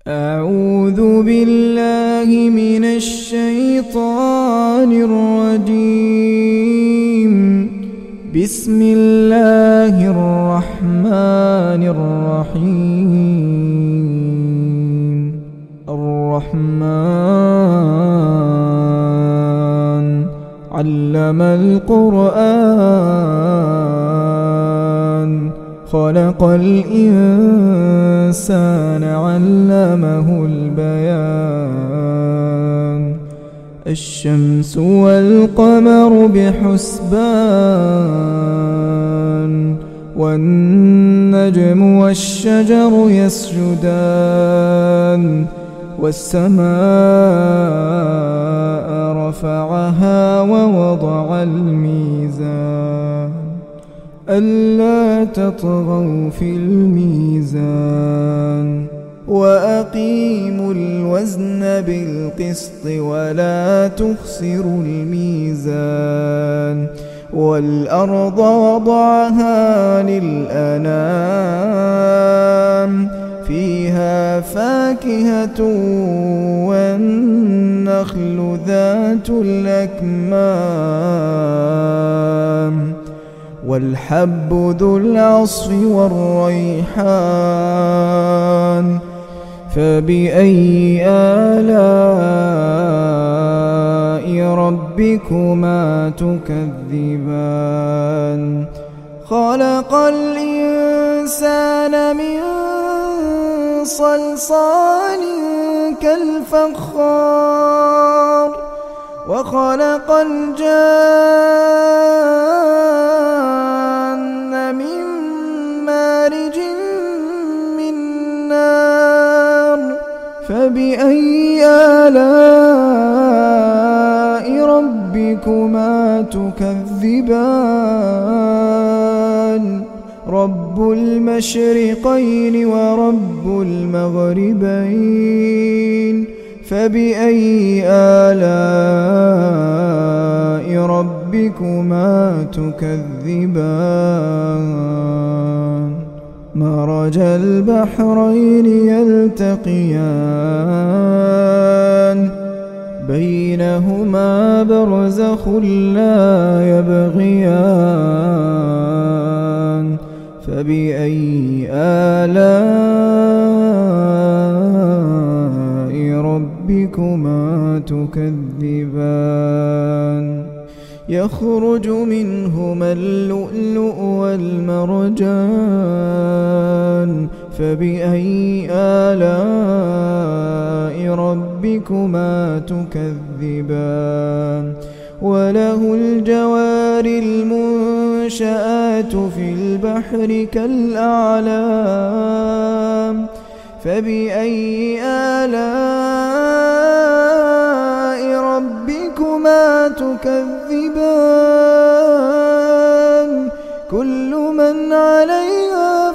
أعوذ بالله من الشيطان الرجيم. بسم الله الرحمن الرحيم. الرحمن علم القرآن خلق الإنسان علمه البيان. الشمس والقمر بحسبان والنجم والشجر يسجدان والسماء رفعها ووضع الميزان ألا تطغوا في الميزان وأقيموا الوزن بالقسط ولا تخسروا الميزان. والأرض وضعها للأنام فيها فاكهة والنخل ذات الأكمام والحب ذو العصف والريحان. فبأي آلاء ربكما تكذبان؟ خلق الإنسان من صلصال كالفخار وخلق الجان من مارج من نار. فبأي آلاء ربكما تكذبان؟ رب المشرقين ورب المغربين. فبأي آلاء ربكما تكذبان؟ مرج البحرين يلتقيان بينهما برزخ لا يبغيان. فبأي آلاء ربكما تكذبان؟ يخرج منهما اللؤلؤ والمرجان. فبأي آلاء ربكما تكذبان؟ وله الجوار المنشآت في البحر كالأعلام. فبأي آلاء ربكما تكذبان؟ كل من عليها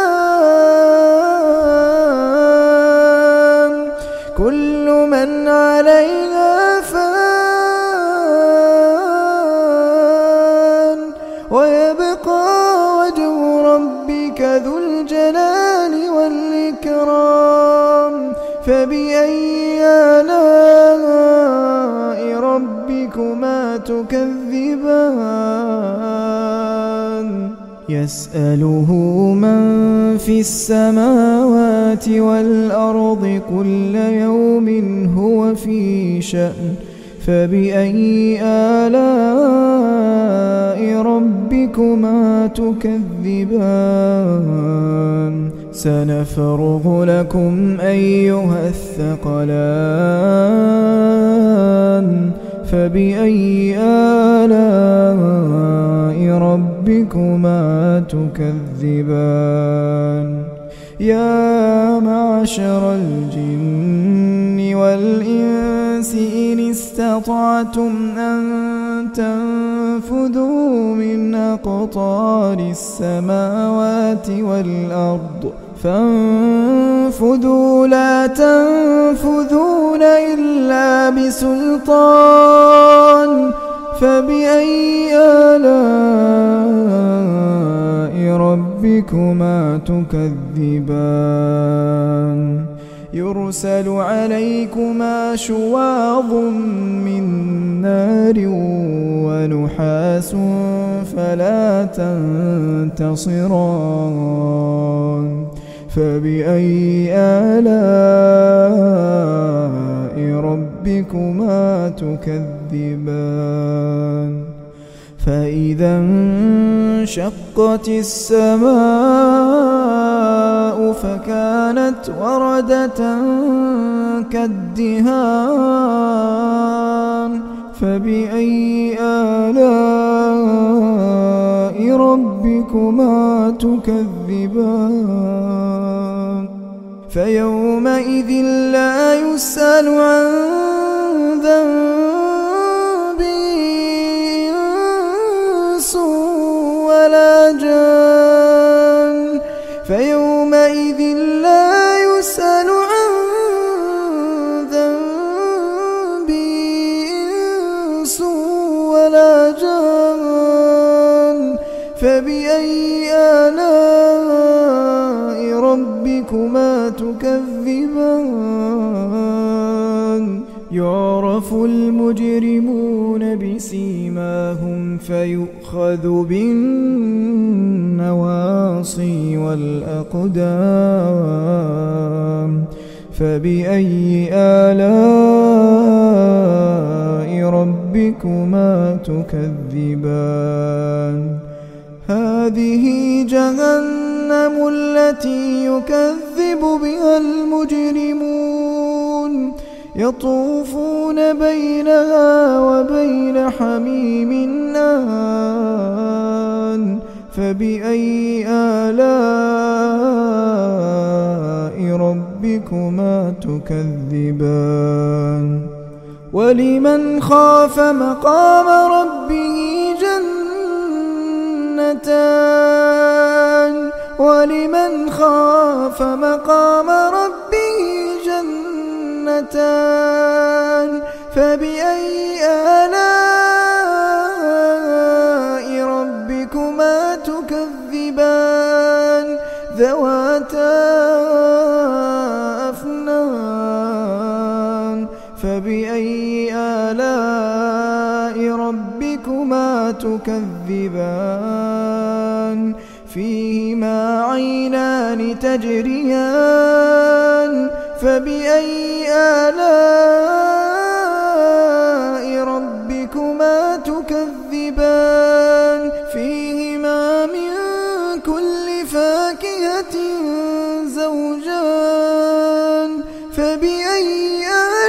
فان كل من عليها فان ويبقى وجه ربك ذو الجلال والإكرام. فبأي آلاء ربكما تكذبان؟ يسأله من في السماوات والأرض كل يوم هو في شأن. فبأي آلاء ربكما تكذبان؟ سنفرغ لكم أيها الثقلان. فبأي آلاء ربكما تكذبان؟ يا معشر الجن والإنس إن استطعتم أن تنفذوا من أقطار السماوات والأرض فانفذوا لا تنفذون إلا بسلطان. فبأي آلاء ربكما تكذبان؟ يرسل عليكما شواظ من نار ونحاس فلا تنتصران فبأي آلاء ربكما تكذبان فإذا انشقت السماء فكانت وردة كالدهان فبأي آلاء ربكما تكذبان فيومئذ لا يسأل عن ذنبه إنس ولا جان فيومئذ لا يسأل عن ذنبه إنس ولا جان فبأي آلاء ربكما تكذبان يعرف المجرمون بسيماهم فيؤخذ بالنواصي والأقدام فبأي آلاء ربكما تكذبان هذه جهنم التي يكذب بها المجرمون يطوفون بينها وبين حميم آن فبأي آلاء ربكما تكذبان ولمن خاف مقام ربه جنتان ولمن خاف مقام ربه جنتان فبأي آلاء ربكما تكذبان ذواتا أفنان فبأي آلاء ربكما تكذبان فيهما عينان تجريان فبأي آلاء ربكما تكذبان فيهما من كل فاكهة زوجان فبأي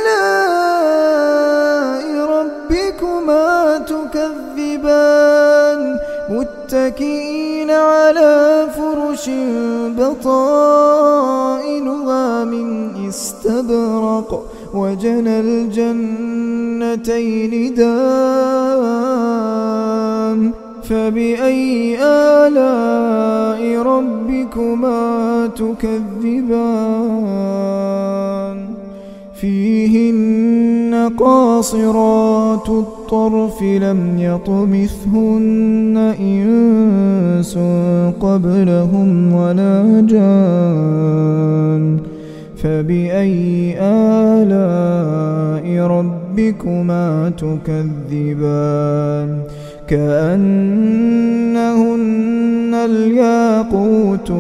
آلاء ربكما تكذبان متكئين على فرش بطائنها من استبرق وجنى الجنتين دان فبأي آلاء ربكما تكذبان فيهن قاصرات الطرف لم يطمثهن إنس قبلهم ولا جان فبأي آلاء ربكما تكذبان كأنهن الياقوت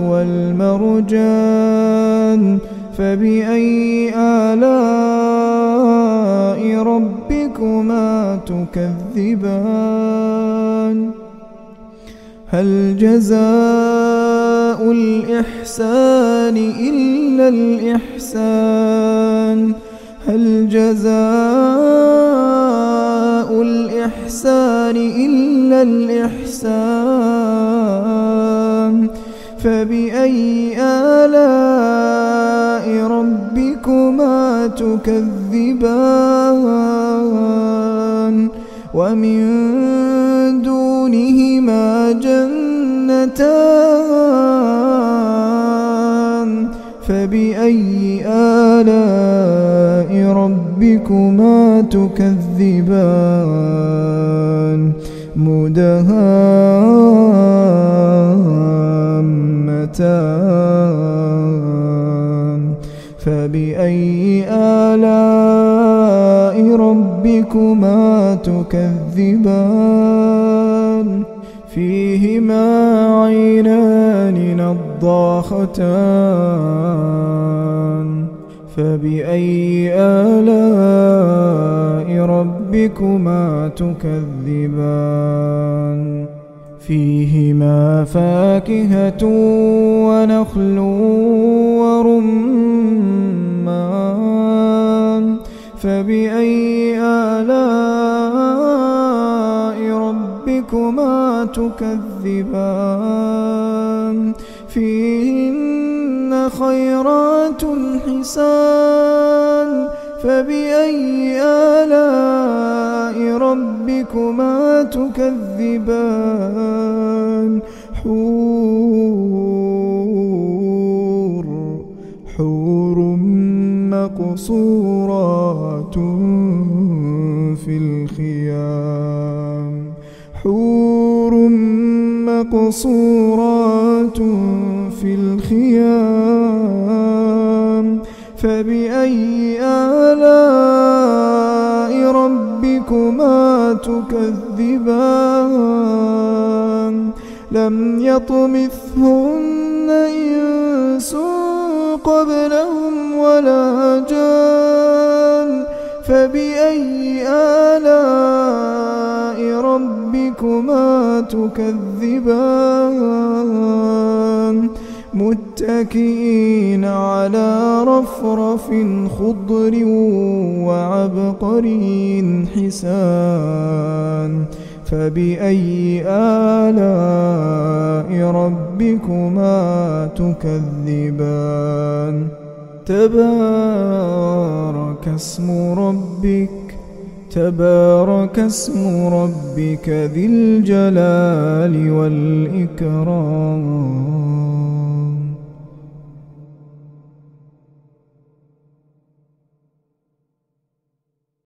والمرجان فبأي آلاء ربكما تكذبان هل جزاء الإحسان إلا الإحسان هل جزاء الإحسان إلا الإحسان فبأي آلاء ربكما تكذبان ومن دونهما جنتان فبأي آلاء ربكما تكذبان مدهامتان فبأي آلاء ربكما تكذبان فيهما عينان نضاختان فبأي آلاء ربكما تكذبان فيهما فاكهة ونخل ورمان فبأي آلاء ربكما تكذبان فيهن خيرات حسان فبأي آلاء ربكما تكذبان حور مقصورات في الخيام حور مقصورات في الخيام فبأي آلاء ربكما تكذبان لم يطمثهن إنس قبلهم ولا جان فبأي آلاء ربكما تكذبان متكئين على رفرف خضر وعبقري حسان فبأي آلاء ربكما تكذبان تبارك اسم ربك ذي الجلال والإكرام